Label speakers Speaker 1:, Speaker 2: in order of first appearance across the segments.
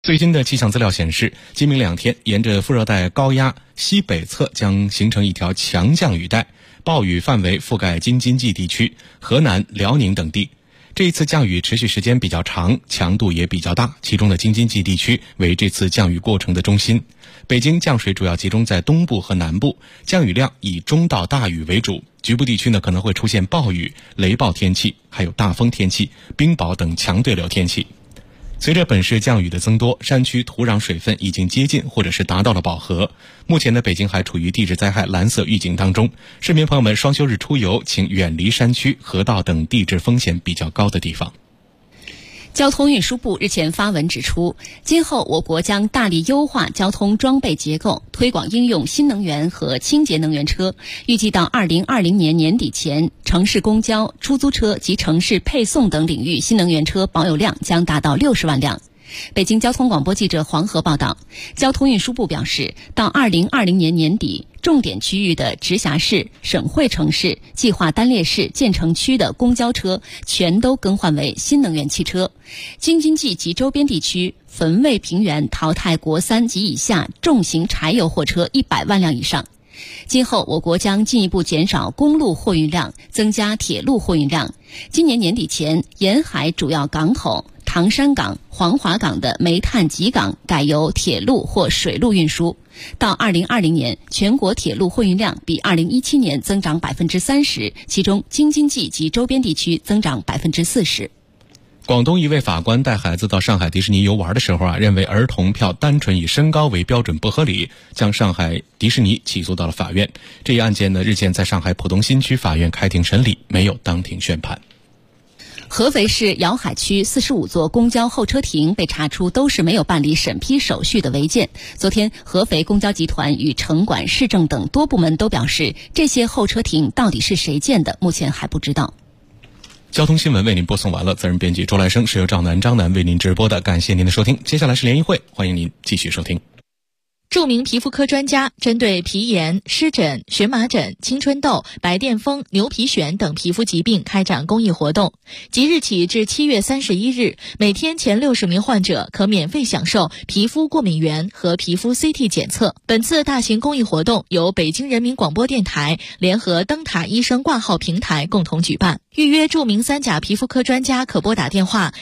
Speaker 1: 最新的气象资料显示，今明2天沿着副热带高压西北侧将形成一条强降雨带，暴雨范围覆盖京津冀地区、河南、辽宁等地。这一次降雨持续时间比较长，强度也比较大，其中的京津冀地区为这次降雨过程的中心。北京降水主要集中在东部和南部，降雨量以中到大雨为主，局部地区可能会出现暴雨、雷暴天气，还有大风天气、冰雹等强对流天气。随着本市降雨的增多，山区土壤水分已经接近或者是达到了饱和。目前北京还处于地质灾害蓝色预警当中，市民朋友们双休日出游请远离山区、河道等地质风险比较高的地方。
Speaker 2: 交通运输部日前发文指出，今后我国将大力优化交通装备结构，推广应用新能源和清洁能源车。预计到2020年年底前，城市公交、出租车及城市配送等领域新能源车保有量将达到60万辆。北京交通广播记者黄河报道，交通运输部表示，到2020年年底，重点区域的直辖市、省会城市、计划单列市、建成区的公交车全都更换为新能源汽车。京津冀及周边地区汾渭平原淘汰国3及以下重型柴油货车100万辆以上。今后我国将进一步减少公路货运量，增加铁路货运量。今年年底前，沿海主要港口唐山港、黄骅港的煤炭集港改由铁路或水路运输。到2020年，全国铁路货运量比2017年增长30%，其中京津冀及周边地区增长40%。
Speaker 1: 广东一位法官带孩子到上海迪士尼游玩的时候认为儿童票单纯以身高为标准不合理，将上海迪士尼起诉到了法院。这一案件日前在上海浦东新区法院开庭审理，没有当庭宣判。
Speaker 2: 合肥市瑶海区45座公交候车亭被查出都是没有办理审批手续的违建。昨天，合肥公交集团与城管、市政等多部门都表示，这些候车亭到底是谁建的，目前还不知道。
Speaker 1: 交通新闻为您播送完了，责任编辑周来生，是由赵南、张楠为您直播的，感谢您的收听。接下来是联谊会，欢迎您继续收听。
Speaker 3: 著名皮肤科专家针对皮炎、湿疹、荨麻疹、青春痘、白癜风、牛皮癣等皮肤疾病开展公益活动。即日起至7月31日，每天前60名患者可免费享受皮肤过敏原和皮肤 CT 检测。本次大型公益活动由北京人民广播电台联合灯塔医生挂号平台共同举办。预约著名3甲皮肤科专家可拨打电话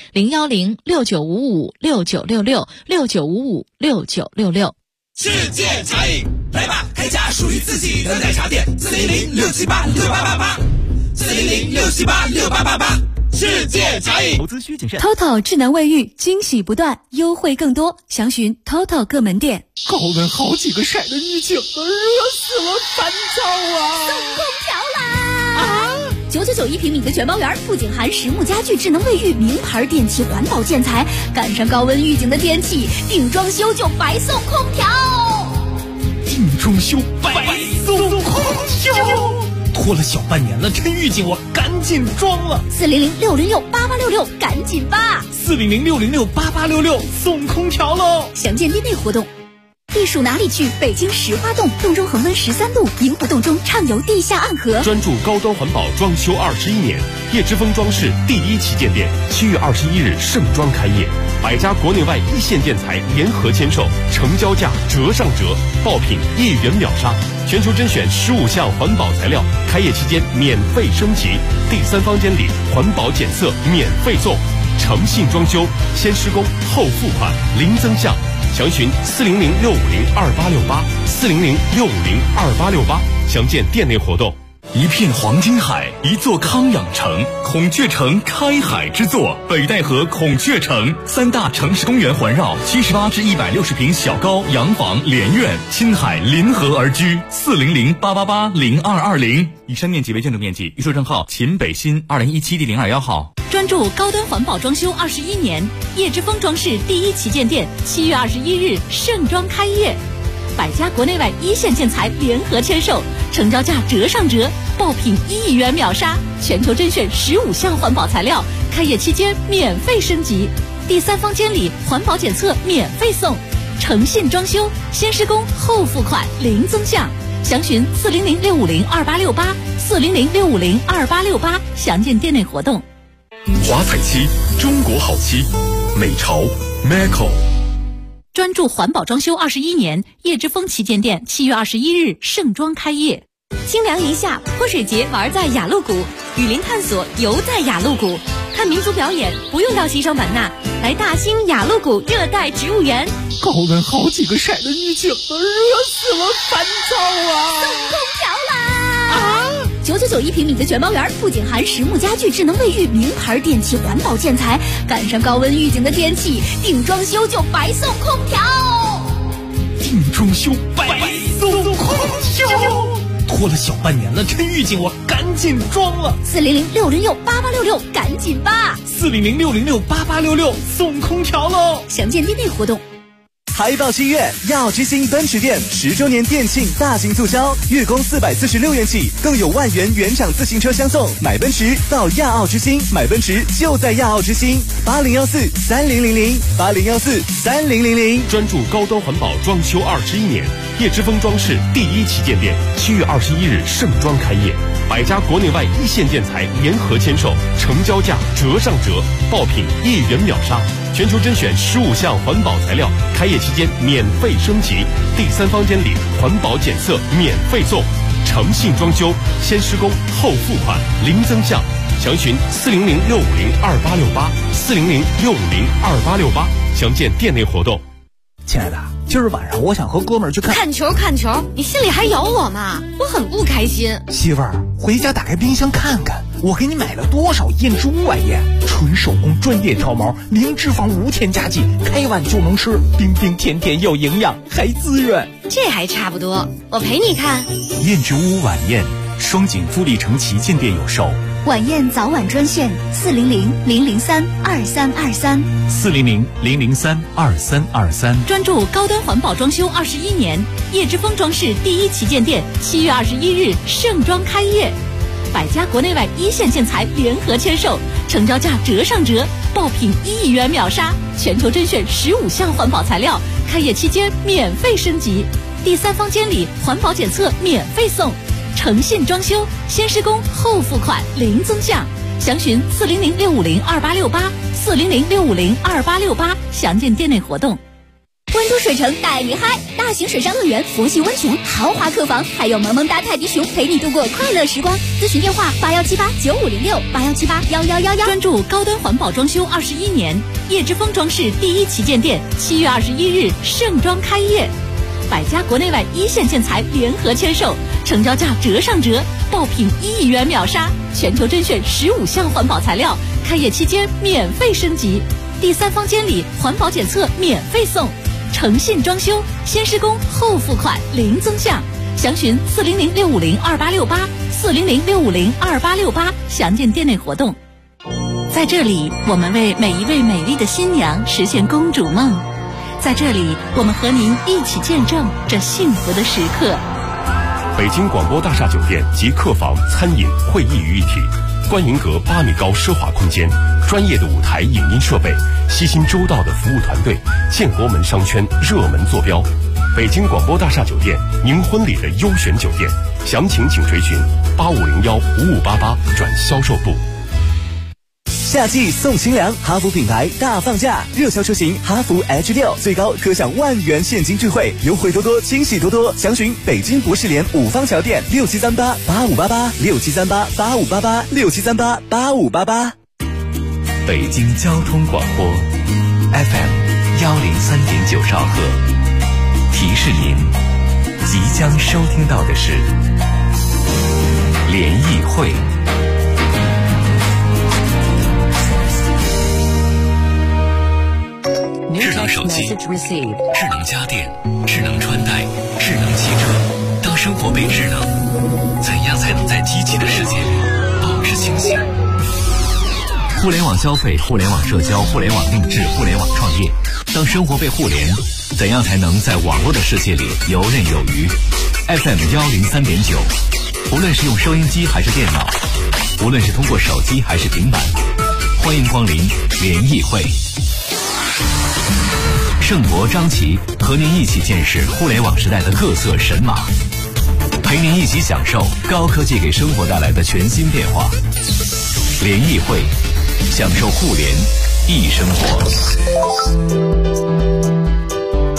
Speaker 3: 0106955696669556966。
Speaker 4: 世界茶饮，来吧，开家属于自己的奶茶店，400-678-6888，400-678-6888，世界茶饮。
Speaker 5: 投资需谨慎。
Speaker 6: TOTO 智能卫浴，惊喜不断，优惠更多，详询 TOTO 各门店。
Speaker 7: 高温好几个晒的预警，热死我，烦躁啊！
Speaker 6: 送空调啦！999一平米的全包圆，不仅含实木家具、智能卫浴、名牌电器、环保建材，赶上高温预警的天气，定装修就白送空调。
Speaker 7: 定装修白送空调，拖了小半年了，趁预警我赶紧装了。
Speaker 6: 400-606-8866，赶紧吧
Speaker 7: ！400-606-8866，送空调喽！
Speaker 6: 详见店内活动。避暑哪里去？北京石花洞，洞中恒温13度，银湖洞中畅游地下暗河。
Speaker 8: 专注高端环保装修21年，叶之峰装饰第1旗舰店7月21日盛装开业，100家国内外一线建材联合签售，成交价折上折，爆品1元秒杀，全球甄选15项环保材料，开业期间免费升级，第3方监理环保检测免费送，诚信装修，先施工后付款，零增项。详询400-650-2868，400-650-2868，详见店内活动。
Speaker 5: 一片黄金海，一座康养城，孔雀城开海之作，北戴河孔雀城，3大城市公园环绕，78至160平小高洋房连院，亲海临河而居，400-888-0220。以上面积为建筑面积，预售证号秦北新2017第021号。
Speaker 6: 专注高端环保装修21年，叶之峰装饰第1旗舰店7月21日盛装开业，100家国内外一线建材联合签售，成交价折上折，爆品1元秒杀，全球甄选15项环保材料，开业期间免费升级，第3方监理环保检测免费送，诚信装修，先施工后付款，零增项。详询400-650-2868，400-650-2868，详见店内活动。
Speaker 5: 华彩漆，中国好漆，美潮 Macco。
Speaker 6: 专注环保装修21年，叶之峰旗舰店7月21日盛装开业。
Speaker 9: 清凉一夏，泼水节玩在雅鹿谷，雨林探索游在雅鹿谷，看民族表演不用到西双版纳，来大兴雅鹿谷热带植物园。
Speaker 7: 高温好几个晒的预警了，热死了，烦躁啊！
Speaker 9: 送空调啦！999一平米的全包园，不仅含实木家具、智能卫浴、名牌电器、环保建材，赶上高温预警的天气，定装修就白送空调。
Speaker 7: 定装修白送空调。拖了小半年了，趁预警我赶紧装了。
Speaker 9: 400-606-8866，赶紧吧
Speaker 7: ！400-606-8866，送空调喽！
Speaker 9: 详见店内活动。
Speaker 10: 财报7月，亚奥之星奔驰店10周年店庆大型促销，月供446元起，更有万元原厂自行车相送。买奔驰到亚奥之星，买奔驰就在亚奥之星。8014-3000，8014-3000。
Speaker 8: 专注高端环保装修21年，叶之峰装饰第1旗舰店7月21日盛装开业，100家国内外一线建材联合签售，成交价折上折，爆品1元秒杀。全球甄选15项环保材料，开业期间免费升级，第3房间里环保检测免费送，诚信装修，先施工后付款，零增项。详询400-650-2868，400-650-2868，详见店内活动。
Speaker 7: 亲爱的，今儿晚上我想和哥们儿去
Speaker 9: 看球，你心里还有我吗？我很不开心。
Speaker 7: 媳妇儿，回家打开冰箱看看，我给你买了多少燕之屋晚宴，纯手工专业调毛，零脂肪无添加剂，开碗就能吃，冰冰甜甜又营养，还滋润。
Speaker 9: 这还差不多，我陪你看。
Speaker 11: 燕之屋晚宴，双井富力城旗舰店有售。
Speaker 9: 晚宴早晚专线
Speaker 11: 400-003-2323，400-003-2323。
Speaker 6: 专注高端环保装修21年，叶之峰装饰第1旗舰店7月21日盛装开业，100家国内外一线建材联合签售，成交价折上折，爆品1元秒杀。全球甄选15项环保材料，开业期间免费升级，第3房间里环保检测免费送。诚信装修，先施工后付款，零增项。详询400-650-2868，400-650-2868，详见店内活动。
Speaker 9: 温都水城带你嗨，大型水上乐园、佛系温泉、豪华客房，还有萌萌哒泰迪熊陪你度过快乐时光。咨询电话81789506，81781111。
Speaker 6: 专注高端环保装修21年，叶之峰装饰第1旗舰店7月21日盛装开业，100家国内外一线建材联合签售，成交价折上折，爆品1元秒杀。全球甄选15项环保材料，开业期间免费升级，第3房间里环保检测免费送。诚信装修，先施工后付款，零增项。详询400-650-2868，400-650-2868，详见店内活动。在这里，我们为每一位美丽的新娘实现公主梦。在这里，我们和您一起见证这幸福的时刻。
Speaker 8: 北京广播大厦酒店集客房、餐饮、会议于一体，观云阁8米高奢华空间，专业的舞台影音设备，悉心周到的服务团队，建国门商圈热门坐标。北京广播大厦酒店，您婚礼的优选酒店，详情请垂询8501-5588转销售部。
Speaker 10: 夏季送清凉，哈弗品牌大放价，热销车型哈弗 H6，最高可享万元现金智慧，优惠多多，惊喜多多。详询北京博士联5方桥店6738-8588，6738-8588，6738-8588。
Speaker 11: 北京交通广播 FM 103.9兆赫，提示您即将收听到的是联谊会。智能手机、智能家电、智能穿戴、智能汽车。当生活被智能，怎样才能在机器的世界里保持清醒？互联网消费、互联网社交、互联网定制、互联网创业。当生活被互联，怎样才能在网络的世界里游刃有余？ FM 103.9，无论是用收音机还是电脑，无论是通过手机还是平板，欢迎光临联谊会。盛博、张琪和您一起见识互联网时代的各色神马，陪您一起享受高科技给生活带来的全新变化。联谊会，享受互联易生活。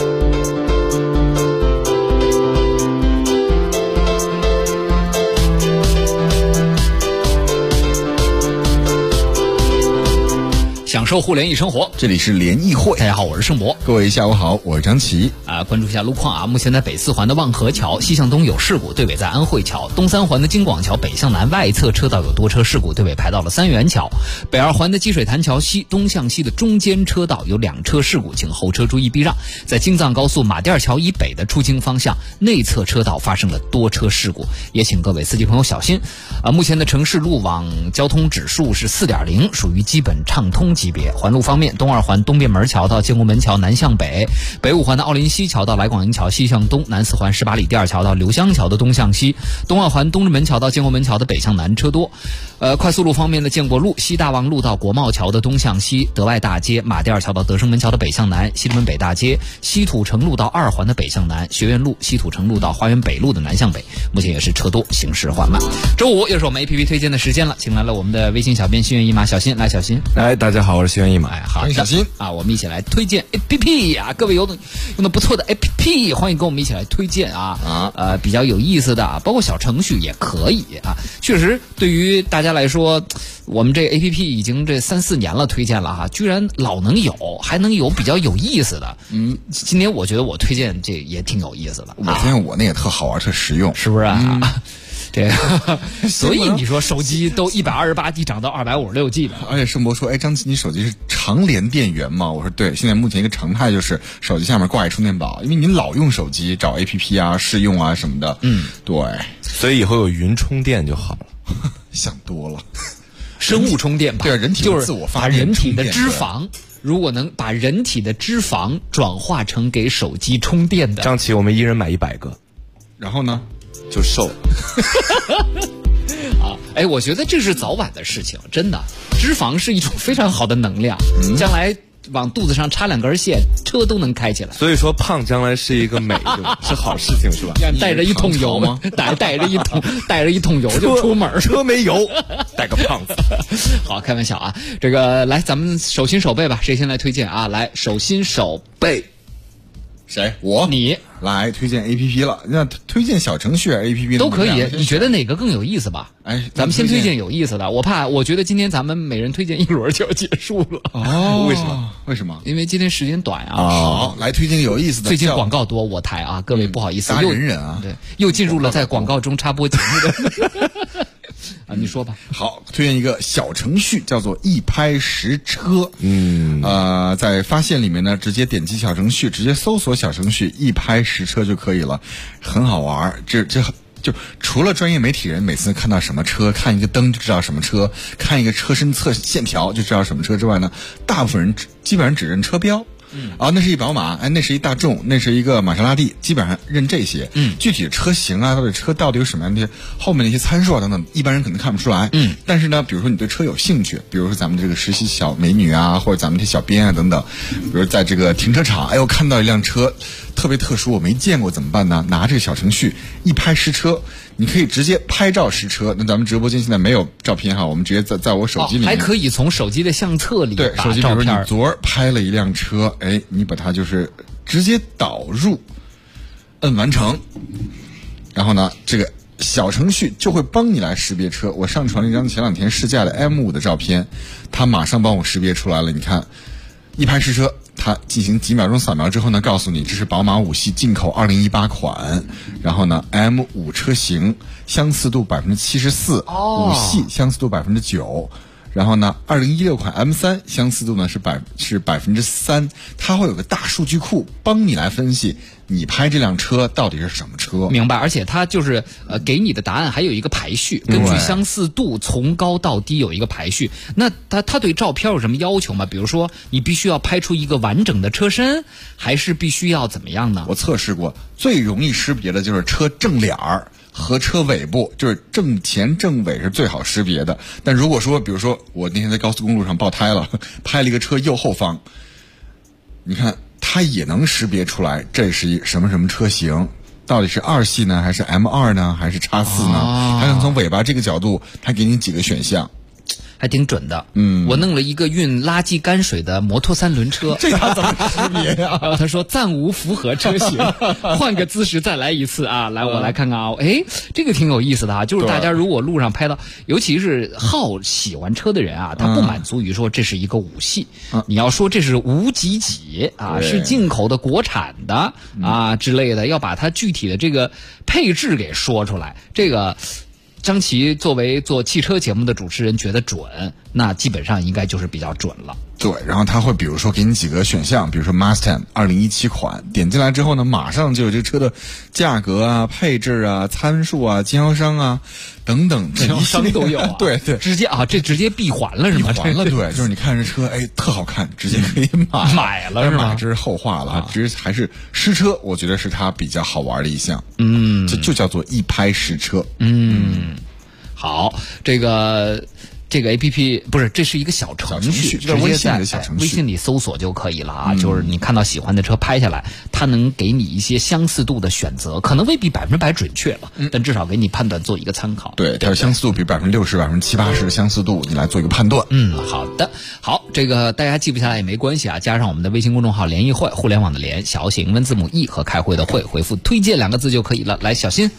Speaker 12: 受互联易生活，
Speaker 13: 这里是联谊会。
Speaker 12: 大家好，我是盛博。
Speaker 13: 各位下午好，我是张琪。
Speaker 12: 关注一下路况啊。目前在北四环的望河桥西向东有事故，对尾在安慧桥；东三环的京广桥北向南外侧车道有多车事故，对尾排到了三元桥；北二环的积水潭桥西东向西的中间车道有2车事故，请后车注意避让。在京藏高速马甸桥以北的出京方向内侧车道发生了多车事故，也请各位司机朋友小心。目前的城市路网交通指数是 4.0， 属于基本畅通级别。环路方面，东二环东便门桥到建国门桥南向北，北五环的奥林西桥到来广营桥西向东，南四环18里第二桥到刘香桥的东向西，东二环东直门桥到建国门桥的北向南车多。快速路方面的建国路西大望路到国贸桥的东向西，德外大街马甸桥到德胜门桥的北向南，西直门北大街西土城路到二环的北向南，学院路西土城路到花园北路的南向北，目前也是车多，行驶缓慢。周五又是我们 APP 推荐的时间了，请来了我们的微信小编心猿意马小新。来，小新。
Speaker 13: 来，大家好，我是心猿意马。
Speaker 12: 好，小新啊，我们一起来推荐 APP 啊，各位用的不错的 APP， 欢迎跟我们一起来推荐啊。比较有意思的，包括小程序也可以啊。确实，对于大家来说，我们这 APP 已经这3-4年了，推荐了哈，居然老能有，还能有比较有意思的。今年我觉得我推荐这也挺有意思的。
Speaker 13: 我发现我那也特好玩，特实用，
Speaker 12: 是不是啊？这个，所以你说手机都128G 涨到256G 了。
Speaker 13: 而且盛博说，张琪，你手机是长连电源吗？我说对，现在目前一个常态就是手机下面挂一充电宝，因为你老用手机找 APP 啊、试用啊什么的。对，
Speaker 14: 所以以后有云充电就好了。
Speaker 13: 想多了，
Speaker 12: 生物充电吧。
Speaker 13: 对，人体的自我发
Speaker 12: 电，把人体的脂肪，如果能把人体的脂肪转化成给手机充电的，
Speaker 14: 张琪，我们一人买100个，
Speaker 13: 然后呢？
Speaker 14: 就瘦
Speaker 12: 啊！我觉得这是早晚的事情，真的。脂肪是一种非常好的能量，将来往肚子上插2根线，车都能开起来。
Speaker 14: 所以说，胖将来是一个美，是好事情，是吧？
Speaker 12: 带着一桶油吗？带着一桶油就出门，
Speaker 14: 车没油，带个胖子。
Speaker 12: 好，开玩笑啊！这个来，咱们手心手背吧，谁先来推荐啊？来，手心手背。
Speaker 13: 谁？我？
Speaker 12: 你
Speaker 13: 来推荐 APP 了。那推荐小程序 APP
Speaker 12: 都可以，你觉得哪个更有意思吧？咱们先推荐有意思的。我觉得今天咱们每人推荐一轮就要结束了。
Speaker 13: 哦，为什么？
Speaker 12: 因为今天时间短啊。
Speaker 13: 好，来推荐有意思的。
Speaker 12: 最近广告多，我台啊，各位不好意思，
Speaker 13: 达人啊，
Speaker 12: 对，又进入了在广告中插播节目的。你说吧。
Speaker 13: 好，推荐一个小程序，叫做一拍实车。在发现里面呢，直接点击小程序，直接搜索小程序一拍实车就可以了，很好玩。就除了专业媒体人每次看到什么车，看一个灯就知道什么车，看一个车身侧线条就知道什么车之外呢，大部分人基本上只认车标。那是一宝马，那是一大众，那是一个玛莎拉蒂，基本上认这些。具体的车型啊，车到底有什么样的后面的一些参数啊等等，一般人可能看不出来。但是呢，比如说你对车有兴趣，比如说咱们这个实习小美女啊，或者咱们这小编啊等等，比如在这个停车场，我看到一辆车特别特殊，我没见过怎么办呢？拿这个小程序一拍实车，你可以直接拍照实车。那咱们直播间现在没有照片哈，我们直接在我手机里面，
Speaker 12: 还可以从手机的相册里
Speaker 13: 对手机，比如说你昨儿拍了一辆车，你把它就是直接导入，摁完成，然后呢，这个小程序就会帮你来识别车。我上传了一张前2天试驾的 M5 的照片，它马上帮我识别出来了。你看，一拍实车。它进行几秒钟扫描之后呢，告诉你这是宝马5系进口2018款，然后呢 M5 车型相似度74%， 5系相似度9%，然后呢2016款 M3 相似度呢是3%，它会有个大数据库帮你来分析你拍这辆车到底是什么车。
Speaker 12: 明白，而且它就是给你的答案还有一个排序，根据相似度从高到低有一个排序。那它对照片有什么要求吗？比如说你必须要拍出一个完整的车身，还是必须要怎么样呢？
Speaker 13: 我测试过，最容易识别的就是车正脸儿和车尾部，就是正前正尾是最好识别的。但如果说比如说我那天在高速公路上爆胎了，拍了一个车右后方，你看它也能识别出来这是一什么什么车型，到底是2系呢，还是 M2 呢，还是X4 呢？它能从尾巴这个角度，它给你几个选项。
Speaker 12: 还挺准的。我弄了一个运垃圾泔水的摩托3轮车，
Speaker 13: 这他怎么识别呀？
Speaker 12: 他说暂无符合车型，换个姿势再来一次啊！来，我来看看啊，这个挺有意思的啊，就是大家如果路上拍到，尤其是喜欢车的人啊，他不满足于说这是一个武系，你要说这是无几几啊，是进口的国产的啊之类的，要把它具体的这个配置给说出来。这个张琪作为做汽车节目的主持人觉得准，那基本上应该就是比较准了。
Speaker 13: 对，然后他会比如说给你几个选项，比如说 Mustang 2017款，点进来之后呢，马上就有这个车的价格啊、配置啊、参数啊、经销商啊等等，
Speaker 12: 经销商都有啊。
Speaker 13: 对，
Speaker 12: 直接这直接闭环了是吗？
Speaker 13: 闭环了，对，就是你看这车，特好看，直接可以
Speaker 12: 买了是吗？
Speaker 13: 这是后话了，直接还是实车，我觉得是它比较好玩的一项。就叫做一拍实车。
Speaker 12: 好，这个 APP 不是，这是一个小程序，直接在微信里搜索就可以了啊。就是你看到喜欢的车拍下来，它能给你一些相似度的选择，可能未必100%准确了，但至少给你判断做一个参考。
Speaker 13: 对，它有相似度比60%、70%-80%的相似度，你来做一个判断。
Speaker 12: 好的，好，这个大家记不下来也没关系啊，加上我们的微信公众号联谊会，互联网的联，小写英文字母 E 和开会的会，回复推荐2个字就可以了。来，小新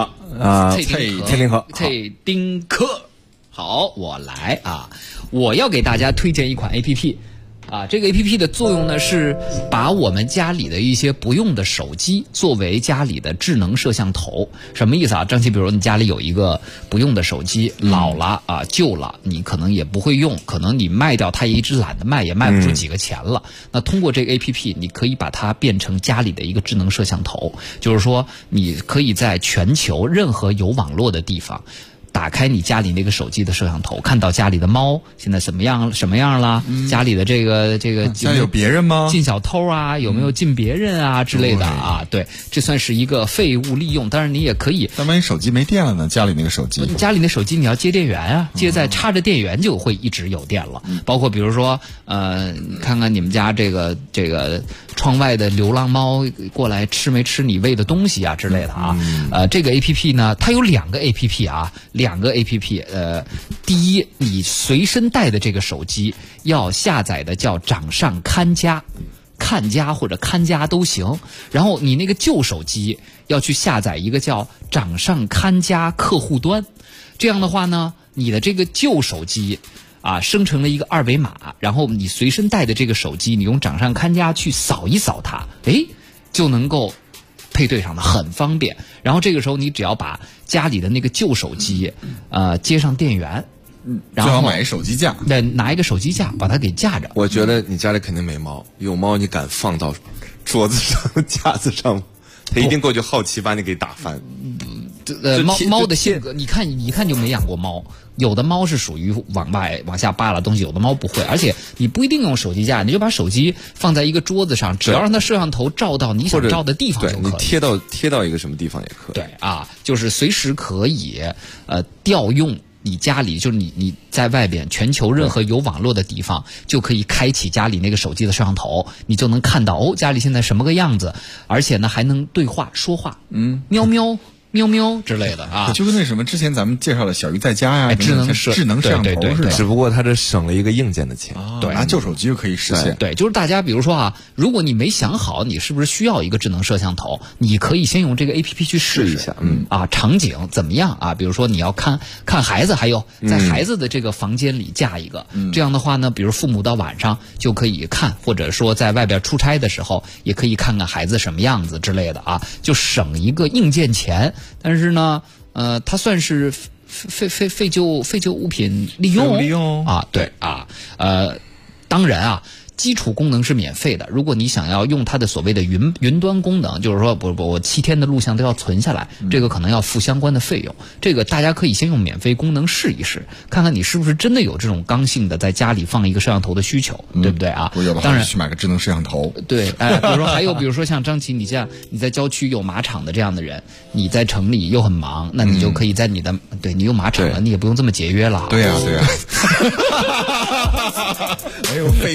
Speaker 12: 蔡丁克。好，我来啊！我要给大家推荐一款 APP， 啊，这个 APP 的作用呢是把我们家里的一些不用的手机作为家里的智能摄像头。什么意思啊？张琪，比如你家里有一个不用的手机，老了啊，旧了，你可能也不会用，可能你卖掉它也一直懒得卖，也卖不出几个钱了。那通过这个 APP， 你可以把它变成家里的一个智能摄像头，就是说你可以在全球任何有网络的地方，打开你家里那个手机的摄像头，看到家里的猫现在什么样了，家里的这个
Speaker 13: 家里有别人吗？
Speaker 12: 进小偷啊，有没有进别人啊之类的啊？对，这算是一个废物利用。当然你也可以，
Speaker 13: 但万一手机没电了呢？家里那个手机，
Speaker 12: 家里那手机你要接电源啊，接在插着电源就会一直有电了。包括比如说看看你们家这个窗外的流浪猫过来吃没吃你喂的东西啊之类的啊。这个 APP 呢，它有2个 APP 啊。2个 APP， 第一，你随身带的这个手机要下载的叫掌上看家或者看家都行，然后你那个旧手机要去下载一个叫掌上看家客户端，这样的话呢，你的这个旧手机啊生成了一个2维码，然后你随身带的这个手机，你用掌上看家去扫一扫它，就能够配对上的，很方便。然后这个时候你只要把家里的那个旧手机接上电源，然后
Speaker 13: 买一手机架，
Speaker 12: 对，拿一个手机架把它给架着。
Speaker 14: 我觉得你家里肯定没猫，有猫你敢放到桌子上架子上吗？它一定过去好奇把你给打翻。
Speaker 12: 猫的性格，你看就没养过猫。有的猫是属于往下扒拉东西，有的猫不会。而且你不一定用手机架，你就把手机放在一个桌子上，只要让它摄像头照到你想照的地方就可以。
Speaker 14: 你贴到一个什么地方也可以。
Speaker 12: 对啊，就是随时可以调用你家里，就是你在外边全球任何有网络的地方，就可以开启家里那个手机的摄像头，你就能看到家里现在什么个样子，而且呢还能对话说话，喵喵喵喵之类的啊，
Speaker 13: 就跟那什么之前咱们介绍的小鱼在家呀，智能摄像头似的，
Speaker 14: 只不过它这省了一个硬件的钱，
Speaker 12: 对，
Speaker 13: 拿旧手机就可以实现。
Speaker 12: 对，就是大家比如说啊，如果你没想好你是不是需要一个智能摄像头，你可以先用这个 APP 去试
Speaker 14: 一下，
Speaker 12: 场景怎么样啊？比如说你要看孩子，还有在孩子的这个房间里架一个，这样的话呢，比如父母到晚上就可以看，或者说在外边出差的时候也可以看看孩子什么样子之类的啊，就省一个硬件钱。但是呢，它算是废旧物品利用啊，对啊，当然啊。基础功能是免费的，如果你想要用它的所谓的云端功能，就是说我7天的录像都要存下来，这个可能要付相关的费用。这个大家可以先用免费功能试一试，看看你是不是真的有这种刚性的在家里放一个摄像头的需求，对不对啊？
Speaker 13: 我有的话就去买个智能摄像头。
Speaker 12: 对，比如说像张琪，你在郊区有马场的这样的人，你在城里又很忙，那你就可以在你有马场了，你也不用这么节约了。
Speaker 13: 对呀，没有废旧手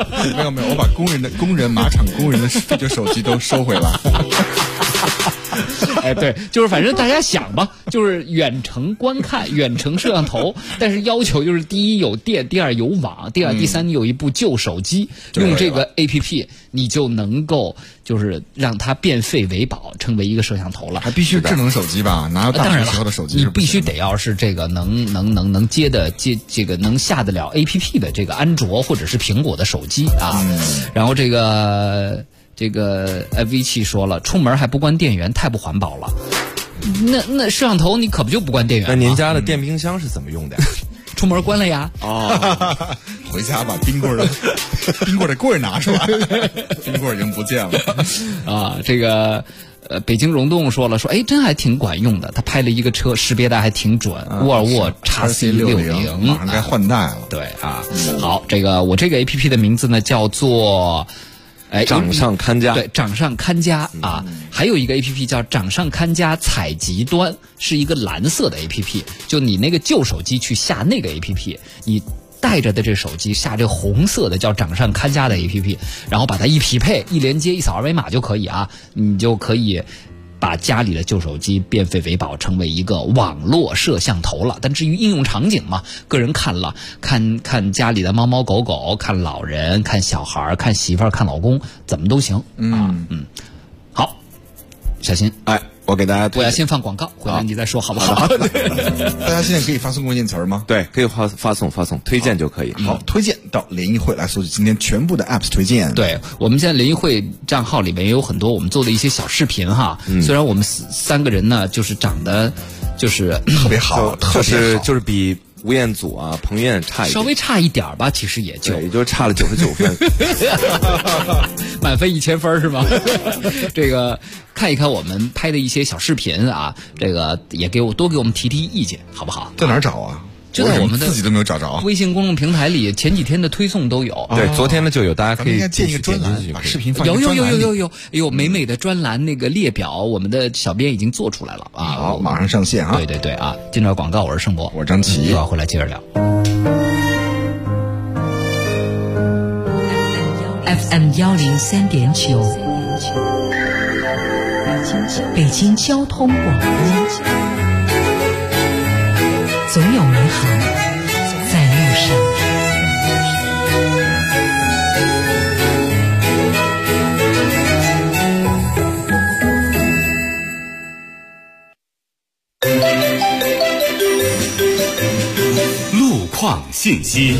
Speaker 13: 没有，我把马场工人的这手机都收回来。
Speaker 12: 哎，对，就是反正大家想吧，就是远程观看、远程摄像头，但是要求就是第一有电，第二有网，第三你有一部旧手机，用这个 APP 你就能够就是让它变废为宝，成为一个摄像头了。
Speaker 13: 还必须智能手机吧？哪有大学时候的手机？
Speaker 12: 你必须得要是这个能接这个能下得了 APP 的这个安卓或者是苹果的手机啊。然后这个 V 7说了，出门还不关电源，太不环保了。那摄像头你可不就不关电源吗？
Speaker 14: 那您家的电冰箱是怎么用的呀？
Speaker 12: 出门关了呀。
Speaker 13: 哦，回家把冰棍的棍拿出来，冰棍已经不见了。
Speaker 12: 啊，这个北京溶洞说了，哎，真还挺管用的。他拍了一个车，识别的还挺准，沃尔沃 XC60，
Speaker 13: 马上该换代了。
Speaker 12: 对啊，好，我这个 APP 的名字呢叫做。
Speaker 14: 掌上看家，
Speaker 12: 对，掌上看家啊，还有一个 APP 叫掌上看家采集端，是一个蓝色的 APP， 就你那个旧手机去下那个 APP， 你带着的这手机下这个红色的叫掌上看家的 APP， 然后把它一匹配一连接一扫二维码就可以啊，你就可以把家里的旧手机变废为宝，成为一个网络摄像头了。但至于应用场景嘛，个人看了，看家里的猫猫狗狗，看老人，看小孩，看媳妇儿，看老公，怎么都行。好，小新，
Speaker 14: 我给大家，
Speaker 12: 我要先放广告，回来你再说好不好？
Speaker 13: 大家现在可以发送关键词吗？
Speaker 14: 对，可以发送，推荐就可以。
Speaker 13: 好，推荐到联谊会来搜集今天全部的 apps 推荐。
Speaker 12: 对，我们现在联谊会账号里面也有很多我们做的一些小视频哈。虽然我们三个人呢，就是长得就是
Speaker 13: 特别好，
Speaker 14: 就是比吴彦祖啊、彭于晏差一点，
Speaker 12: 稍微差一点吧，其实也
Speaker 14: 就差了99分，
Speaker 12: 满分1000分是吗？这个看一看我们拍的一些小视频啊，这个也多给我们提意见，好不好？
Speaker 13: 在哪儿找啊？
Speaker 12: 就在我们的
Speaker 13: 自己都没有找着
Speaker 12: 微信公众平台里，前几天的推送都有。
Speaker 14: 对，昨天的就有，大家可以
Speaker 13: 建一个专栏，把视频放进
Speaker 12: 专栏有美美的专栏那个列表，我们的小编已经做出来了啊！
Speaker 13: 好，马上上线啊！
Speaker 12: 对啊！进段广告，我是盛博，
Speaker 13: 我是张琪，
Speaker 12: 一会儿回来接着聊。
Speaker 15: FM 103.9，北京交通广播。总有美好在路上。
Speaker 11: 路况信息。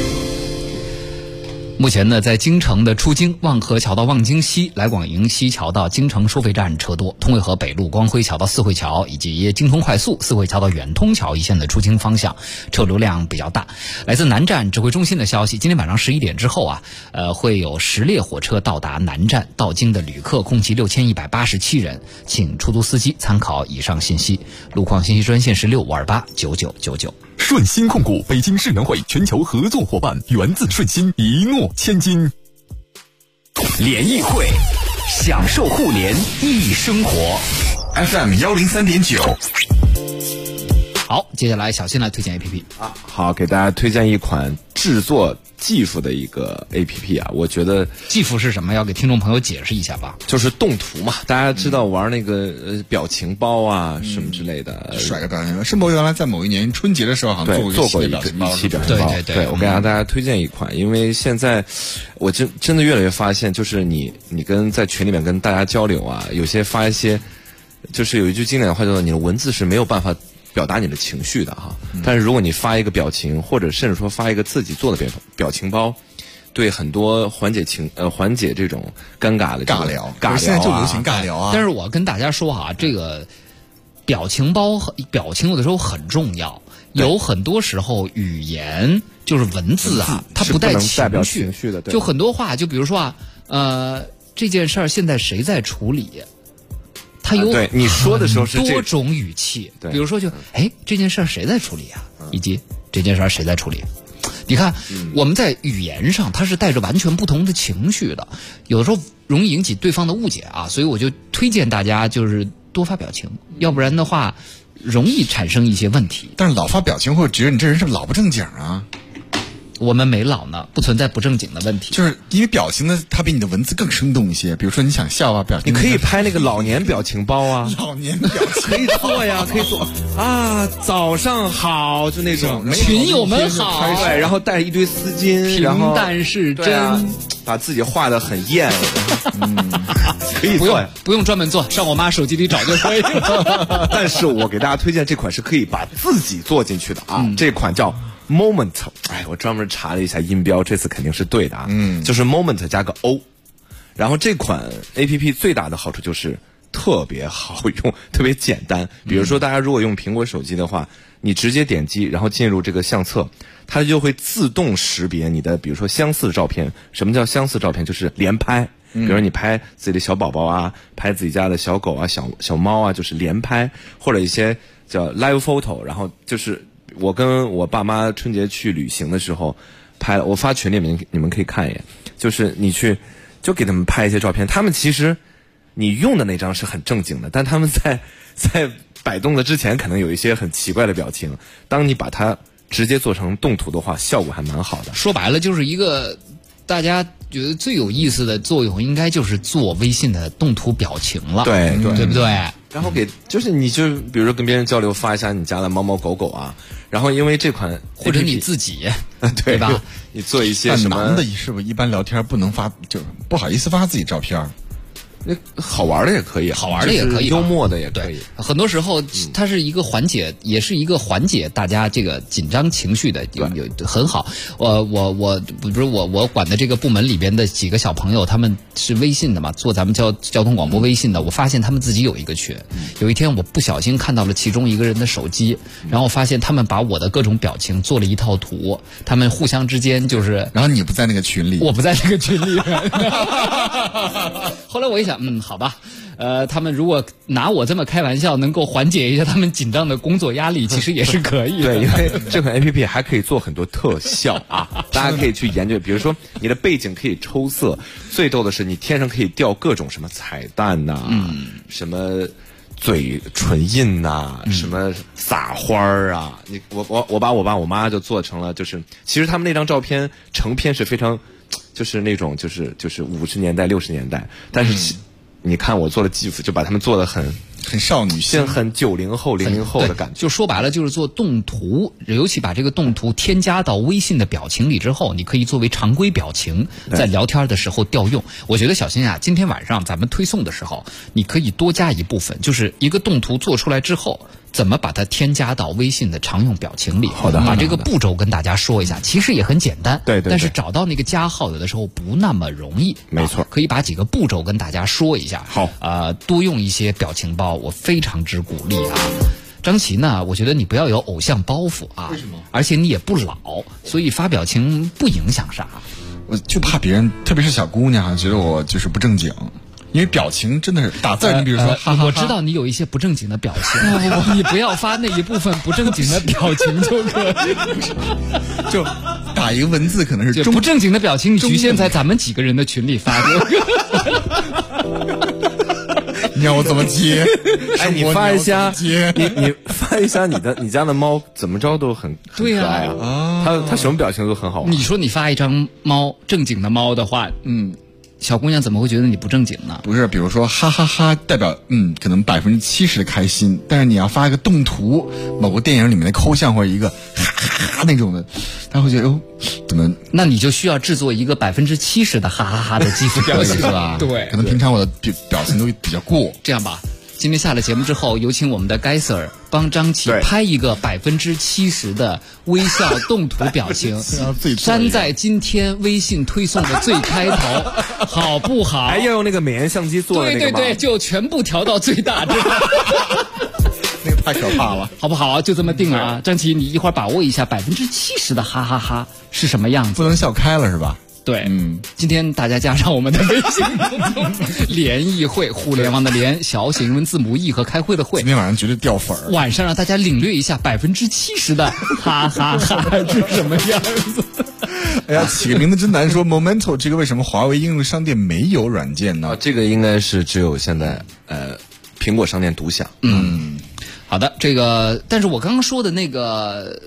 Speaker 12: 目前呢，在京城的出京望河桥到望京西、来广营西桥到京城收费站车多，通惠河北路光辉桥到四惠桥以及京通快速四惠桥到远通桥一线的出京方向车流量比较大。来自南站指挥中心的消息，今天晚上11点之后啊，会有10列火车到达南站，到京的旅客共计6187人，请出租司机参考以上信息。路况信息专线是65289999。
Speaker 5: 顺鑫控股北京智能会全球合作伙伴，源自顺鑫，一诺千金。
Speaker 11: 联谊会，享受互联易生活。
Speaker 13: FM 103.9。
Speaker 12: 好，接下来小新来推荐 APP
Speaker 14: 啊。好，给大家推荐一款制作技术的一个 APP 啊，我觉得
Speaker 12: 技术是什么？要给听众朋友解释一下吧。
Speaker 14: 就是动图嘛，大家知道玩那个表情包啊什么之类的，
Speaker 13: 甩个表情包。盛博原来在某一年春节的时候好像做过一期表情包。
Speaker 14: 对，我给大家推荐一款，因为现在我真的越来越发现，就是你在群里面跟大家交流啊，有些发一些，就是有一句经典的话叫做你的文字是没有办法表达你的情绪的哈，但是如果你发一个表情，或者甚至说发一个自己做的表情包，对很多缓解这种尴尬的
Speaker 13: 尬聊，
Speaker 14: 现在
Speaker 13: 就流行尬聊啊。
Speaker 12: 但是我跟大家说啊，这个表情包表情有的时候很重要，有很多时候语言就是文字啊，它不带情
Speaker 14: 绪的，
Speaker 12: 就很多话，就比如说啊，这件事儿现在谁在处理？它有
Speaker 14: 对你说的时候是
Speaker 12: 多种语气，比如说这件事儿谁在处理啊？以及这件事儿谁在处理？你看，我们在语言上它是带着完全不同的情绪的，有的时候容易引起对方的误解啊，所以我就推荐大家就是多发表情，要不然的话容易产生一些问题。
Speaker 13: 但是老发表情会觉得你这人是不是老不正经啊？
Speaker 12: 我们没老呢，不存在不正经的问题。
Speaker 13: 就是因为表情呢，它比你的文字更生动一些。比如说你想笑啊，表情
Speaker 14: 你可以拍那个老年表情包啊，
Speaker 13: 老年表情
Speaker 14: 可以做呀，可以做啊，早上好，就那种
Speaker 12: 群友们好，
Speaker 14: 对，然后带一堆丝巾，然后
Speaker 12: 平淡是真，
Speaker 14: 把自己画得很艳，可以做呀，
Speaker 12: 不用专门做，上我妈手机里找就可以了。
Speaker 14: 但是我给大家推荐这款是可以把自己做进去的啊，这款叫Moment， 哎，我专门查了一下音标，这次肯定是对的啊。就是 Moment 加个 O， 然后这款 APP 最大的好处就是特别好用，特别简单。比如说大家如果用苹果手机的话，你直接点击，然后进入这个相册，它就会自动识别你的，比如说相似照片。什么叫相似照片？就是连拍。比如说你拍自己的小宝宝啊，拍自己家的小狗啊、小猫啊，就是连拍，或者一些叫 live photo， 然后就是我跟我爸妈春节去旅行的时候拍了，我发群里面你们可以看一眼，就是你去就给他们拍一些照片，他们其实你用的那张是很正经的，但他们在摆动的之前可能有一些很奇怪的表情，当你把它直接做成动图的话，效果还蛮好的。
Speaker 12: 说白了就是一个大家觉得最有意思的作用，应该就是做微信的动图表情了，
Speaker 14: 对
Speaker 12: 不对？
Speaker 14: 然后就是你就比如说跟别人交流，发一下你家的猫猫狗狗啊，然后因为这款 APP,
Speaker 12: 或者你自己
Speaker 14: 对
Speaker 12: 吧？
Speaker 14: 你做一些什么
Speaker 13: 难的是不是一般聊天不能发，就不好意思发自己照片。
Speaker 14: 那好玩的也可以，
Speaker 12: 好玩的也可以，
Speaker 14: 幽默的也可以。
Speaker 12: 很多时候它是一个缓解，也是一个缓解大家这个紧张情绪的，有很好。比如我管的这个部门里边的几个小朋友，他们是微信的嘛，做咱们交通广播微信的。我发现他们自己有一个群。有一天我不小心看到了其中一个人的手机，然后发现他们把我的各种表情做了一套图，他们互相之间就是。
Speaker 13: 然后你不在那个群里，
Speaker 12: 我不在那个群里。后来我一想，好吧，他们如果拿我这么开玩笑，能够缓解一下他们紧张的工作压力，其实也是可以的。
Speaker 14: 对，因为这款 APP 还可以做很多特效啊，大家可以去研究。比如说你的背景可以抽色，最逗的是你天上可以掉各种什么彩蛋呐、什么嘴唇印呐、什么撒花啊。我把我爸我妈就做成了，就是其实他们那张照片成片是非常。就是那种就是50年代60年代，但是你看我做的GIF就把他们做的很
Speaker 13: 少女性，
Speaker 14: 很90后00后的感觉。
Speaker 12: 就说白了就是做动图，尤其把这个动图添加到微信的表情里之后，你可以作为常规表情在聊天的时候调用。我觉得小新啊，今天晚上咱们推送的时候，你可以多加一部分，就是一个动图做出来之后。怎么把它添加到微信的常用表情里？
Speaker 14: 好的，
Speaker 12: 把这个步骤跟大家说一下，其实也很简单，
Speaker 14: 对，
Speaker 12: 但是找到那个加号有的时候不那么容易，
Speaker 14: 没错，
Speaker 12: 可以把几个步骤跟大家说一下。
Speaker 14: 好，
Speaker 12: 多用一些表情包，我非常之鼓励啊。张琪呢，我觉得你不要有偶像包袱啊，
Speaker 13: 为什么？
Speaker 12: 而且你也不老，所以发表情不影响啥。
Speaker 13: 我就怕别人，特别是小姑娘，觉得我就是不正经。因为表情真的是打字，你比如说，
Speaker 12: 我知道你有一些不正经的表情，你不要发那一部分不正经的表情就可以。
Speaker 13: 就打一个文字可能是
Speaker 12: 不正经的表情，你局限在咱们几个人的群里发。
Speaker 13: 你让我怎么接？
Speaker 14: 哎，你发一下，你发一下你家的猫怎么着都很可爱啊！它什么表情都很好玩。
Speaker 12: 你说你发一张猫正经的猫的话，小姑娘怎么会觉得你不正经呢？
Speaker 13: 不是，比如说哈哈哈代表可能70%的开心，但是你要发一个动图，某个电影里面的抠像或者一个哈哈哈那种的，他会觉得怎么？
Speaker 12: 那你就需要制作一个70%的哈哈哈的肌肤表情
Speaker 13: 是吧？
Speaker 12: 对，
Speaker 13: 可能平常我的表情都比较过。
Speaker 12: 这样吧。今天下了节目之后，有请我们的该 Sir 帮张琪拍一个70%的微笑动图表情，粘在今天微信推送的最开头，好不好？
Speaker 14: 还要用那个美颜相机做的那个吗？
Speaker 12: 对，就全部调到最大，知道吗？
Speaker 13: 那个太可怕了，
Speaker 12: 好不好？就这么定了啊！张琪，你一会儿把握一下70%的哈哈哈是什么样子？
Speaker 13: 不能笑开了是吧？
Speaker 12: 对，今天大家加上我们的微信公众联谊会，互联网的联，小写英文字母 E 和开会的会。
Speaker 13: 今天晚上绝对掉粉儿。
Speaker 12: 晚上让大家领略一下70%的哈哈哈是什么样子。
Speaker 13: 哎呀，起个名字真难说。Momento 这个为什么华为应用商店没有软件呢？
Speaker 14: 这个应该是只有现在苹果商店独享。
Speaker 12: 好的，这个但是我刚刚说的那个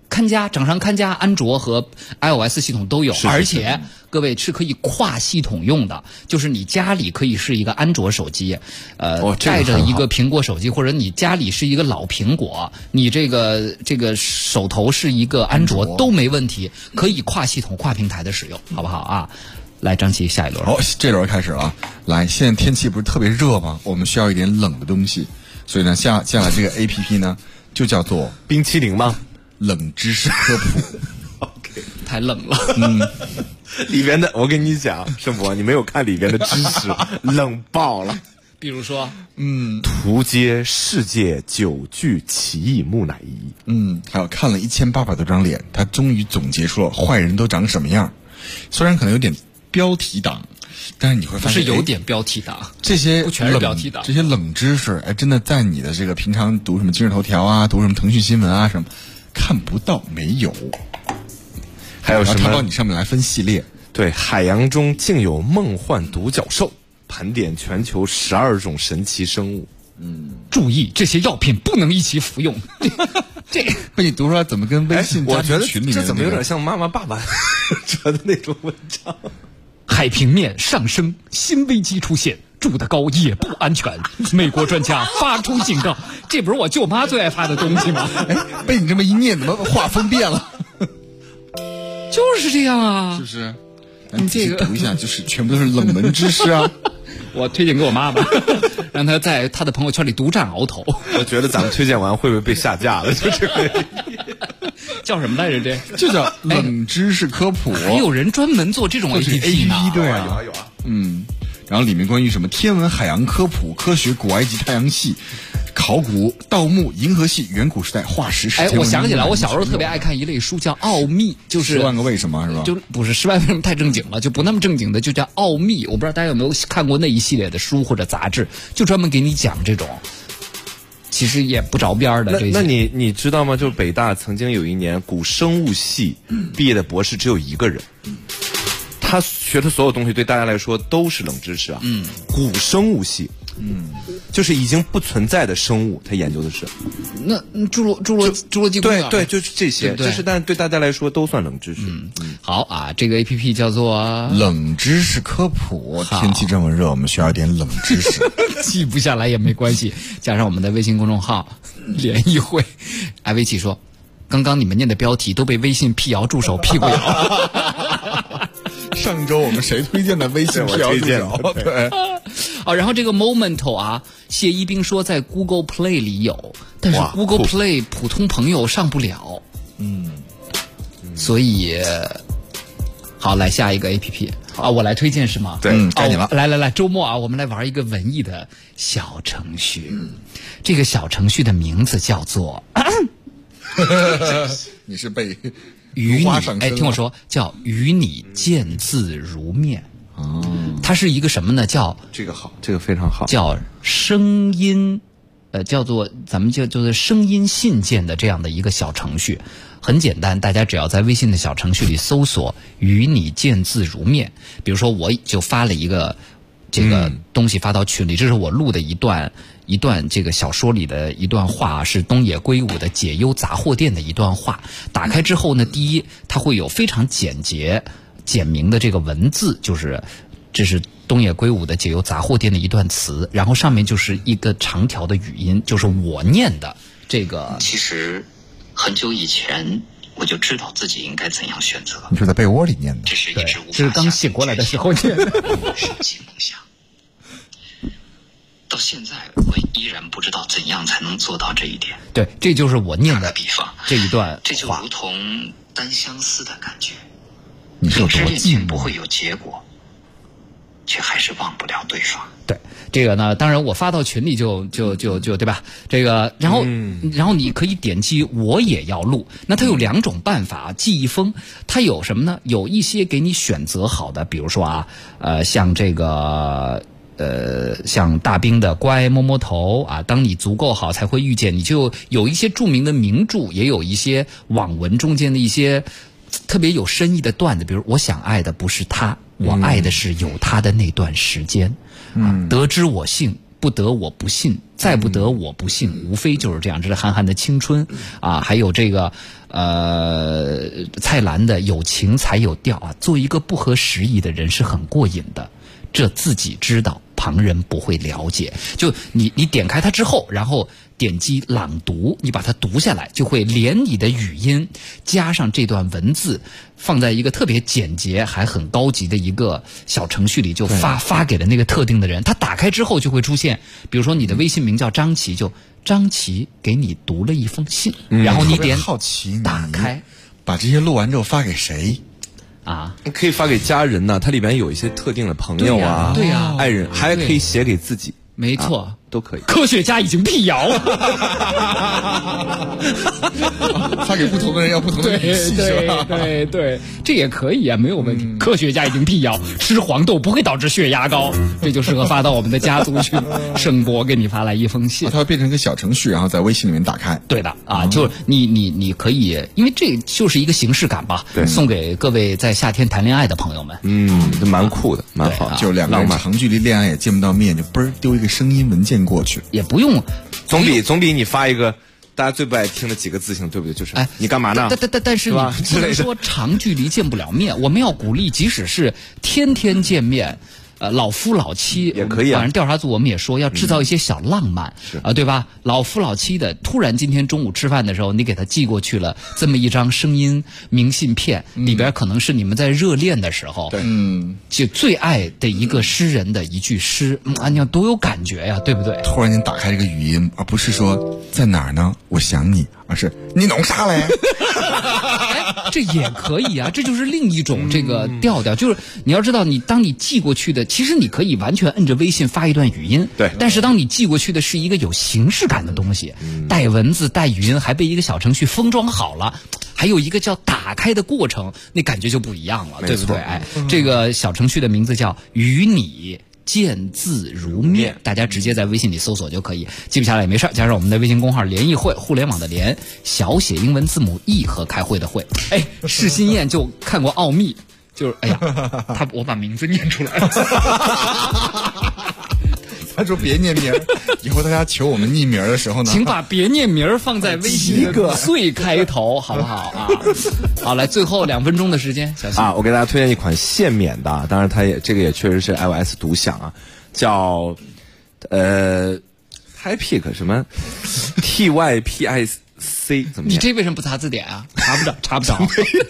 Speaker 12: 看家、掌上看家，安卓和 iOS 系统都有，
Speaker 14: 是
Speaker 12: 而且各位是可以跨系统用的，就是你家里可以是一个安卓手机，带着一个苹果手机，或者你家里是一个老苹果，你这个手头是一个安卓都没问题，可以跨系统、跨平台的使用，好不好啊？来，张琪，下一轮。
Speaker 13: 好，这轮开始了。来，现在天气不是特别热吗？我们需要一点冷的东西，所以呢，下来这个 APP 呢，就叫做
Speaker 14: 冰淇淋吗？
Speaker 13: 冷知识科普。
Speaker 14: OK，
Speaker 12: 太冷了。
Speaker 14: 里边的我跟你讲，盛博，你没有看里边的知识，冷爆了。
Speaker 12: 比如说，
Speaker 14: 图接世界9具奇异木乃伊。
Speaker 13: 还有看了1800多张脸，他终于总结出了坏人都长什么样。虽然可能有点标题党，但是你会发现
Speaker 12: 是有点标题党，
Speaker 13: 这些
Speaker 12: 不全是标题党，
Speaker 13: 这些冷知识，真的在你的这个平常读什么今日头条啊，读什么腾讯新闻啊什么，看不到，没有。
Speaker 14: 还有什么？
Speaker 13: 他帮你上面来分系列。
Speaker 14: 对，海洋中竟有梦幻独角兽，盘点全球12种神奇生物。
Speaker 12: 注意，这些药品不能一起服用。这
Speaker 13: 被你读出来，怎么跟微信家庭群里面
Speaker 14: 这怎么有点像妈妈爸爸折的那种文章？
Speaker 12: 海平面上升，新危机出现，住得高也不安全。美国专家发出警告，这不是我舅妈最爱发的东西吗？
Speaker 13: 被你这么一念，怎么画风变了？
Speaker 12: 就是这样啊，
Speaker 13: 是不是？你这个读一下，就是全部都是冷门知识啊。
Speaker 12: 我推荐给我妈吧，让她在她的朋友圈里独占鳌头。
Speaker 14: 我觉得咱们推荐完会不会被下架了？就这个
Speaker 12: 叫什么来着？
Speaker 13: 这叫冷知识科普。
Speaker 12: 还有人专门做这种 APP 呢？
Speaker 13: 对啊，
Speaker 14: 有啊。
Speaker 13: 然后里面关于什么天文、海洋科普、科学、古埃及太阳系、考古、盗墓、银河系、远古时代、化石史。
Speaker 12: 我想起来，我小时候特别爱看一类书，叫《奥秘》，就是
Speaker 13: 10万个为什么，是吧？
Speaker 12: 就不是10万为什么太正经了，就不那么正经的，就叫《奥秘》。我不知道大家有没有看过那一系列的书或者杂志，就专门给你讲这种，其实也不着边的。
Speaker 14: 那你知道吗？就北大曾经有一年古生物系毕业的博士只有一个人。他学的所有东西对大家来说都是冷知识啊。古生物系，就是已经不存在的生物，他研究的是。
Speaker 12: 那侏罗纪公园，
Speaker 14: 对，就是这些，但是对大家来说都算冷知识。
Speaker 12: 好啊，这个 APP 叫做
Speaker 13: 冷知识科普。天气这么热，我们需要点冷知识。
Speaker 12: 记不下来也没关系，加上我们的微信公众号联谊会。艾维奇说，刚刚你们念的标题都被微信辟谣助手屁股摇。
Speaker 13: 上周我们谁推荐的微信辟谣助手？对。
Speaker 12: 然后这个 Momento 啊，谢一冰说在 Google Play 里有，但是 Google Play 普通朋友上不了。所以好，来下一个 APP 啊，我来推荐是吗？
Speaker 14: 对，
Speaker 13: 该你了。
Speaker 12: 来，周末啊，我们来玩一个文艺的小程序。这个小程序的名字叫做
Speaker 13: 你是被
Speaker 12: 与你听我说，叫与你见字如面。它是一个什么呢？叫
Speaker 14: 这个好，这个非常好，
Speaker 12: 叫声音，叫做咱们叫做声音信件的这样的一个小程序。很简单，大家只要在微信的小程序里搜索“与你见字如面”。比如说，我就发了一个这个东西发到群里，这是我录的一段这个小说里的一段话，是东野圭吾的《解忧杂货店》的一段话。打开之后呢，第一，它会有非常简洁简明的这个文字，就是这是东野圭吾的《解忧杂货店》的一段词，然后上面就是一个长条的语音，就是我念的这个。
Speaker 16: 其实很久以前我就知道自己应该怎样选择。
Speaker 13: 你是在被窝里念的？
Speaker 16: 这是一直无法
Speaker 12: 这是刚醒过来的时候念的。
Speaker 16: 收起梦想。到现在我依然不知道怎样才能做到这一点。
Speaker 12: 对，这就是我念的
Speaker 16: 比方
Speaker 12: 这一段话。
Speaker 16: 这就如同单相思的感觉。
Speaker 13: 你是有多
Speaker 16: 近不会有结果，却还是忘不了对方。
Speaker 12: 对，这个呢，当然我发到群里就对吧？这个，然后你可以点击我也要录。那它有2种办法，记忆封它有什么呢？有一些给你选择好的，比如说啊，像这个。像大兵的乖摸摸头啊，当你足够好才会遇见你，就有一些著名的名著，也有一些网文中间的一些特别有深意的段子，比如我想爱的不是他，我爱的是有他的那段时间。得知我姓不得我不信，再不得我不信，无非就是这样。这是韩寒的青春啊，还有这个蔡澜的有情才有调啊。做一个不合时宜的人是很过瘾的，这自己知道，旁人不会了解。就你点开它之后，然后点击朗读，你把它读下来，就会连你的语音加上这段文字，放在一个特别简洁还很高级的一个小程序里，就发给了那个特定的人。他打开之后就会出现，比如说你的微信名叫张琪，就张琪给你读了一封信，然后你点
Speaker 13: 好奇
Speaker 12: 打开，
Speaker 13: 把这些录完之后发给谁？
Speaker 12: 啊，
Speaker 14: 可以发给家人呐，它里边有一些特定的朋友啊，
Speaker 12: 对呀，
Speaker 14: 爱人，还可以写给自己，
Speaker 12: 没错，
Speaker 14: 都可以。
Speaker 12: 科学家已经辟谣，
Speaker 13: 发给不同的人要不同的语气，是吧？
Speaker 12: 对，这也可以啊，没有问题。科学家已经辟谣，吃黄豆不会导致血压高，这就适合发到我们的家族群。盛博给你发来一封信，
Speaker 13: 它会变成一个小程序，然后在微信里面打开。
Speaker 12: 对的啊，就你可以，因为这就是一个形式感吧，送给各位在夏天谈恋爱的朋友们。
Speaker 14: 蛮酷的，蛮好，
Speaker 13: 就两个人长距离恋爱也见不到面，就嘣丢一个声音文件过去，
Speaker 12: 也不用，
Speaker 14: 总比你发一个大家最不爱听的几个字形，对不对？就是你干嘛呢？
Speaker 12: 但是你不能说长距离见不了面，我们要鼓励，即使是天天见面。老夫老妻
Speaker 14: 也可以啊。
Speaker 12: 反正调查组我们也说要制造一些小浪漫，对吧？老夫老妻的，突然今天中午吃饭的时候，你给他寄过去了这么一张声音明信片，里边可能是你们在热恋的时候，就最爱的一个诗人的一句诗，你要多有感觉呀，对不对？
Speaker 13: 突然间打开这个语音，而不是说在哪儿呢？我想你，而是你弄啥嘞？
Speaker 12: 这也可以啊，这就是另一种这个调调。就是你要知道，当你寄过去的，其实你可以完全摁着微信发一段语音，
Speaker 14: 对。
Speaker 12: 但是当你寄过去的是一个有形式感的东西，带文字、带语音，还被一个小程序封装好了，还有一个叫打开的过程，那感觉就不一样了，对不对？这个小程序的名字叫与你见字如面，大家直接在微信里搜索就可以，记不下来也没事，加上我们的微信公号联谊会，互联网的联，小写英文字母 E 和开会的会。释心燕就看过奥秘，就是我把名字念出来了。
Speaker 13: 他说别念名，以后大家求我们匿名的时候呢，
Speaker 12: 请把别念名放在微信的最开头，好不好啊？好，来最后2分钟的时间，小新
Speaker 14: 我给大家推荐一款限免的，当然这个也确实是 iOS 独享啊，叫Typic 什么 TYPIC 怎么？
Speaker 12: 你这为什么不查字典啊？查不着。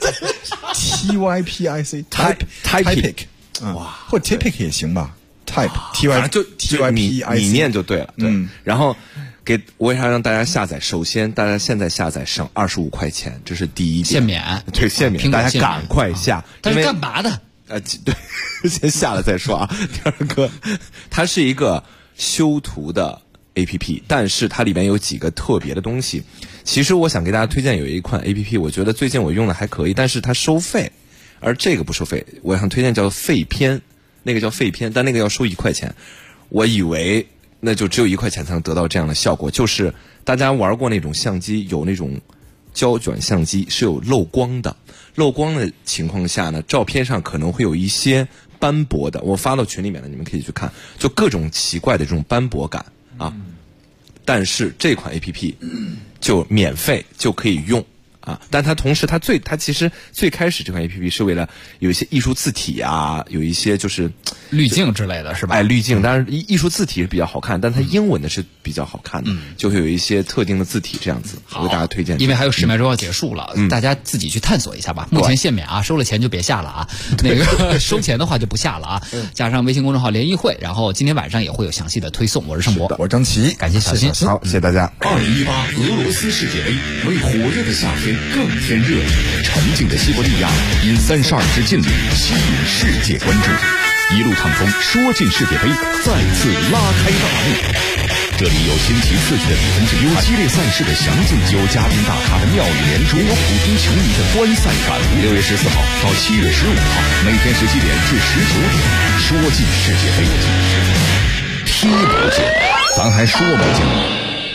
Speaker 13: TYPIC Typic 哇，或者 Typic 也行吧。Type TY
Speaker 14: 就
Speaker 13: TYPIC
Speaker 14: 你念就对了，对。然后我也让大家下载，首先大家现在下载省25块钱，这是第一点。
Speaker 12: 限免，
Speaker 14: 对，限免，大家赶快下。
Speaker 12: 它是干嘛的？
Speaker 14: 对，先下了再说啊。第二个，它是一个修图的 APP， 但是它里面有几个特别的东西。其实我想给大家推荐有一款 APP， 我觉得最近我用的还可以，但是它收费，而这个不收费。我想推荐叫废片。那个叫废片，但那个要收1块钱。我以为那就只有1块钱才能得到这样的效果，就是大家玩过那种相机，有那种胶卷相机是有漏光的，漏光的情况下呢，照片上可能会有一些斑驳的，我发到群里面了，你们可以去看，就各种奇怪的这种斑驳感啊。但是这款 APP 就免费就可以用。但它同时它其实最开始这款 APP 是为了有一些艺术字体啊，有一些就是
Speaker 12: 滤镜之类的是吧？
Speaker 14: 滤镜，当然艺术字体是比较好看，但它英文的是比较好看的，就会有一些特定的字体这样子，我给大家推荐。
Speaker 12: 因为还有10秒钟要结束了，大家自己去探索一下吧。目前限免啊，收了钱就别下了啊，那个收钱的话就不下了啊。加上微信公众号联谊会，然后今天晚上也会有详细的推送。我是盛博，
Speaker 13: 我是张琪，
Speaker 12: 感谢小新，
Speaker 13: 好，谢谢大家。
Speaker 5: 2018俄罗斯世界杯为火热的夏天更添热情，沉静的西伯利亚因32支劲旅吸引世界关注，一路畅通，说进世界杯再次拉开大幕。这里有新奇刺激的比分之有激烈赛事的详尽，有嘉宾大咖的妙语连珠，有普通球迷的观赛感。6月14号到7月15号，每天17点至19点，说进世界杯，踢不进，咱还说没进。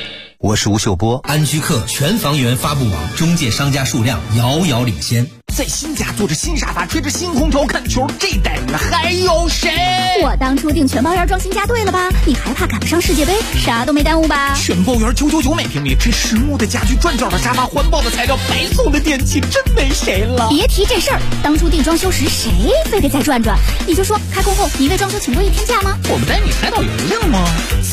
Speaker 17: 我是吴秀波。
Speaker 18: 安居客全房源发布网中介商家数量遥遥领先。
Speaker 7: 在新家坐着新沙发，吹着新空调看球，这待遇还有谁？
Speaker 9: 我当初订全包园装新家对了吧？你还怕赶不上世界杯？啥都没耽误吧？
Speaker 7: 全包园999每平米，这实木的家具、转角的沙发、环保的材料、白送的电器，真没谁了。
Speaker 9: 别提这事儿，当初订装修时谁非得再转转？你就说开工后你为装修请过1天假吗？
Speaker 7: 我们带你海岛邮令吗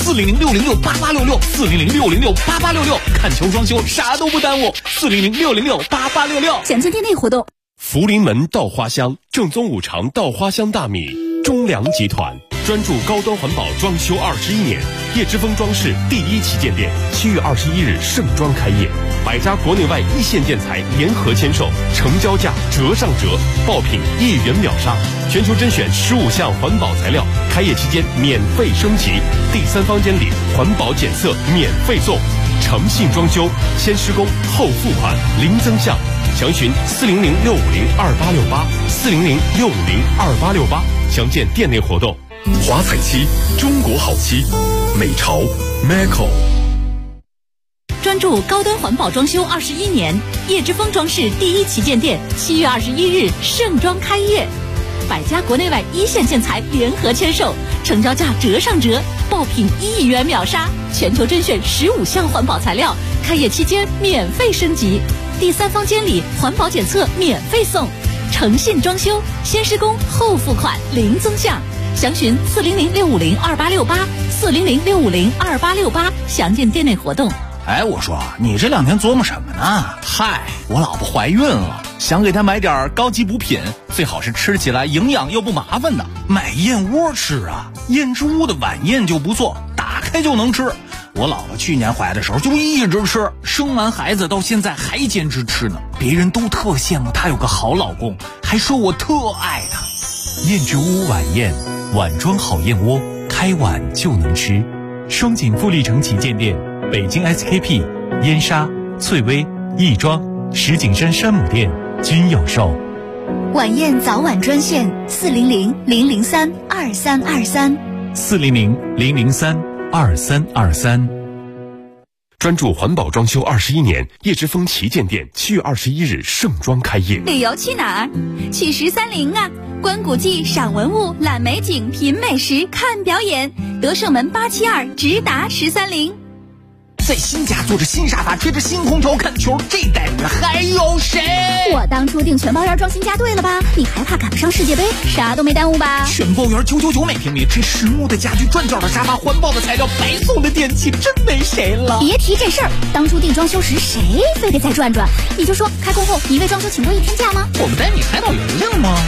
Speaker 7: ？400-606-8866，400-606-8866，看球装修啥都不耽误。400-606-8866，
Speaker 9: 详见店内活动。
Speaker 8: 福临门稻花香，正宗五常稻花香大米，中粮集团专注高端环保装修21年，叶之峰装饰第1旗舰店7月21日盛装开业，100家国内外1线建材联合签售，成交价折上折，爆品1元秒杀，全球甄选15项环保材料，开业期间免费升级，第3房间里环保检测免费送，诚信装修，先施工后付款，零增项。详询400-650-2868，400-650-2868，详见店内活动。
Speaker 5: 华彩漆，中国好漆，美潮 Maco。
Speaker 6: 专注高端环保装修21年，叶之峰装饰第1旗舰店7月21日盛装开业，100家国内外1线建材联合签售，成交价折上折，爆品1亿元秒杀，全球甄选15项环保材料，开业期间免费升级，第3房间里环保检测免费送，诚信装修，先施工后付款，零增项。详询400-650-2868，400-650-2868，详见店内活动。
Speaker 7: 哎，我说你这2天琢磨什么呢？嗨，我老婆怀孕了，想给她买点高级补品，最好是吃起来营养又不麻烦的。买燕窝吃啊，燕之屋的晚宴就不错，打开就能吃。我老婆去年怀的时候就一直吃，生完孩子到现在还坚持吃呢。别人都特羡慕她有个好老公，还说我特爱她。
Speaker 19: 燕之屋晚宴，碗装好燕窝，开碗就能吃。双井富力城旗舰店，北京 SKP、燕莎、翠微、亦庄、石景山山姆店均有售。
Speaker 9: 晚宴早晚专线400-003-2323。
Speaker 19: 400-003-2323。
Speaker 8: 专注环保装修21年，叶之峰旗舰店7月21日盛装开业。
Speaker 9: 旅游去哪儿？去13陵啊！观古迹、赏文物、览美景、品美食、看表演。德胜门872直达13陵。
Speaker 7: 在新家坐着新沙发，吹着新空调看球，这待遇还有谁？
Speaker 9: 我当初订全包园装新家对了吧？你还怕赶不上世界杯？啥都没耽误吧？
Speaker 7: 全包园999每平米，这实木的家具、转角的沙发、环保的材料、白送的电器，真没谁了。
Speaker 9: 别提这事儿，当初订装修时谁非得再转转？你就说开工后你为装修请过1天假吗？
Speaker 7: 我们带你海岛邮令吗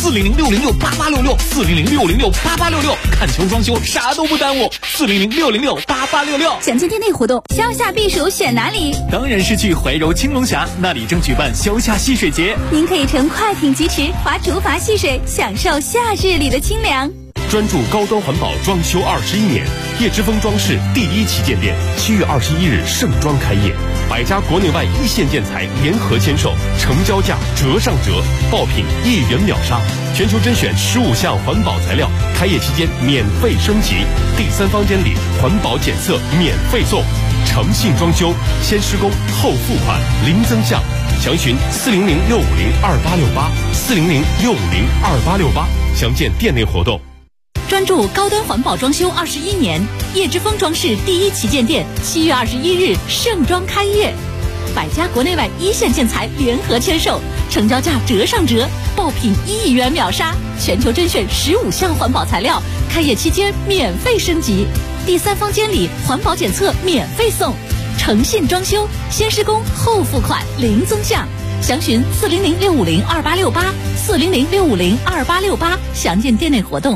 Speaker 7: ？400-606-8866，400-606-8866，看球装修啥都不耽误。400-606-8866，
Speaker 9: 详见店内活动。消夏避暑选哪里？
Speaker 19: 当然是去怀柔青龙峡，那里正举办消夏戏水节。
Speaker 9: 您可以乘快艇疾驰，划竹筏戏水，享受夏日里的清凉。
Speaker 8: 专注高端环保装修21年，叶之峰装饰第1旗舰店7月21日盛装开业，100家国内外1线建材联合签售，成交价折上折，爆品1元秒杀，全球甄选15项环保材料，开业期间免费升级，第3房间里环保检测免费送，诚信装修，先施工后付款，零增项。详询400-650-2868，400-650-2868，详见店内活动。
Speaker 6: 专注高端环保装修21年，叶之峰装饰第1旗舰店7月21日盛装开业，100家国内外1线建材联合签售，成交价折上折，爆品1亿元秒杀，全球甄选15项环保材料，开业期间免费升级，第3房间里环保检测免费送，诚信装修，先施工后付款，零增项。详询400-650-2868，400-650-2868，详见店内活动。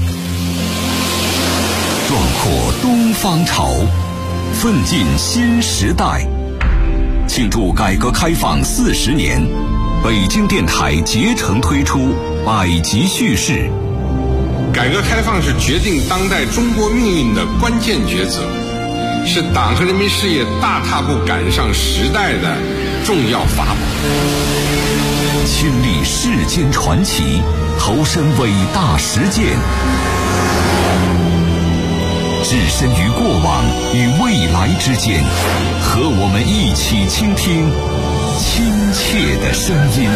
Speaker 5: 壮阔东方潮，奋进新时代。庆祝改革开放40年，北京电台竭诚推出百集叙事。
Speaker 20: 改革开放是决定当代中国命运的关键抉择，是党和人民事业大踏步赶上时代的重要法宝。
Speaker 5: 亲历世间传奇，投身伟大实践。
Speaker 17: 置身于过往与未来之间，和我们一起倾听亲切的声音。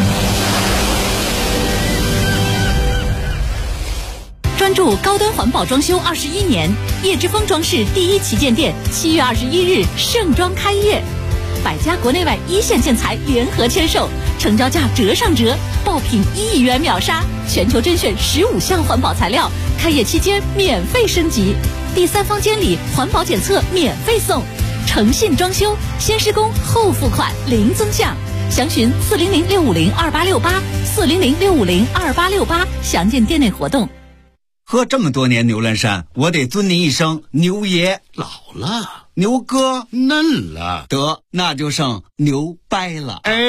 Speaker 6: 专注高端环保装修21年，叶之峰装饰第一旗舰店7月21日盛装开业，百家国内外一线建材联合签售，成交价折上折，爆品1亿元秒杀，全球甄选15项环保材料，开业期间免费升级，第三方监理环保检测免费送，诚信装修，先施工后付款零增项，详询400-650-2868，400-650-2868，详见店内活动。
Speaker 21: 喝这么多年牛栏山，我得尊您一声牛爷。
Speaker 22: 老了，
Speaker 21: 牛哥
Speaker 22: 嫩了，
Speaker 21: 得那就剩牛掰了。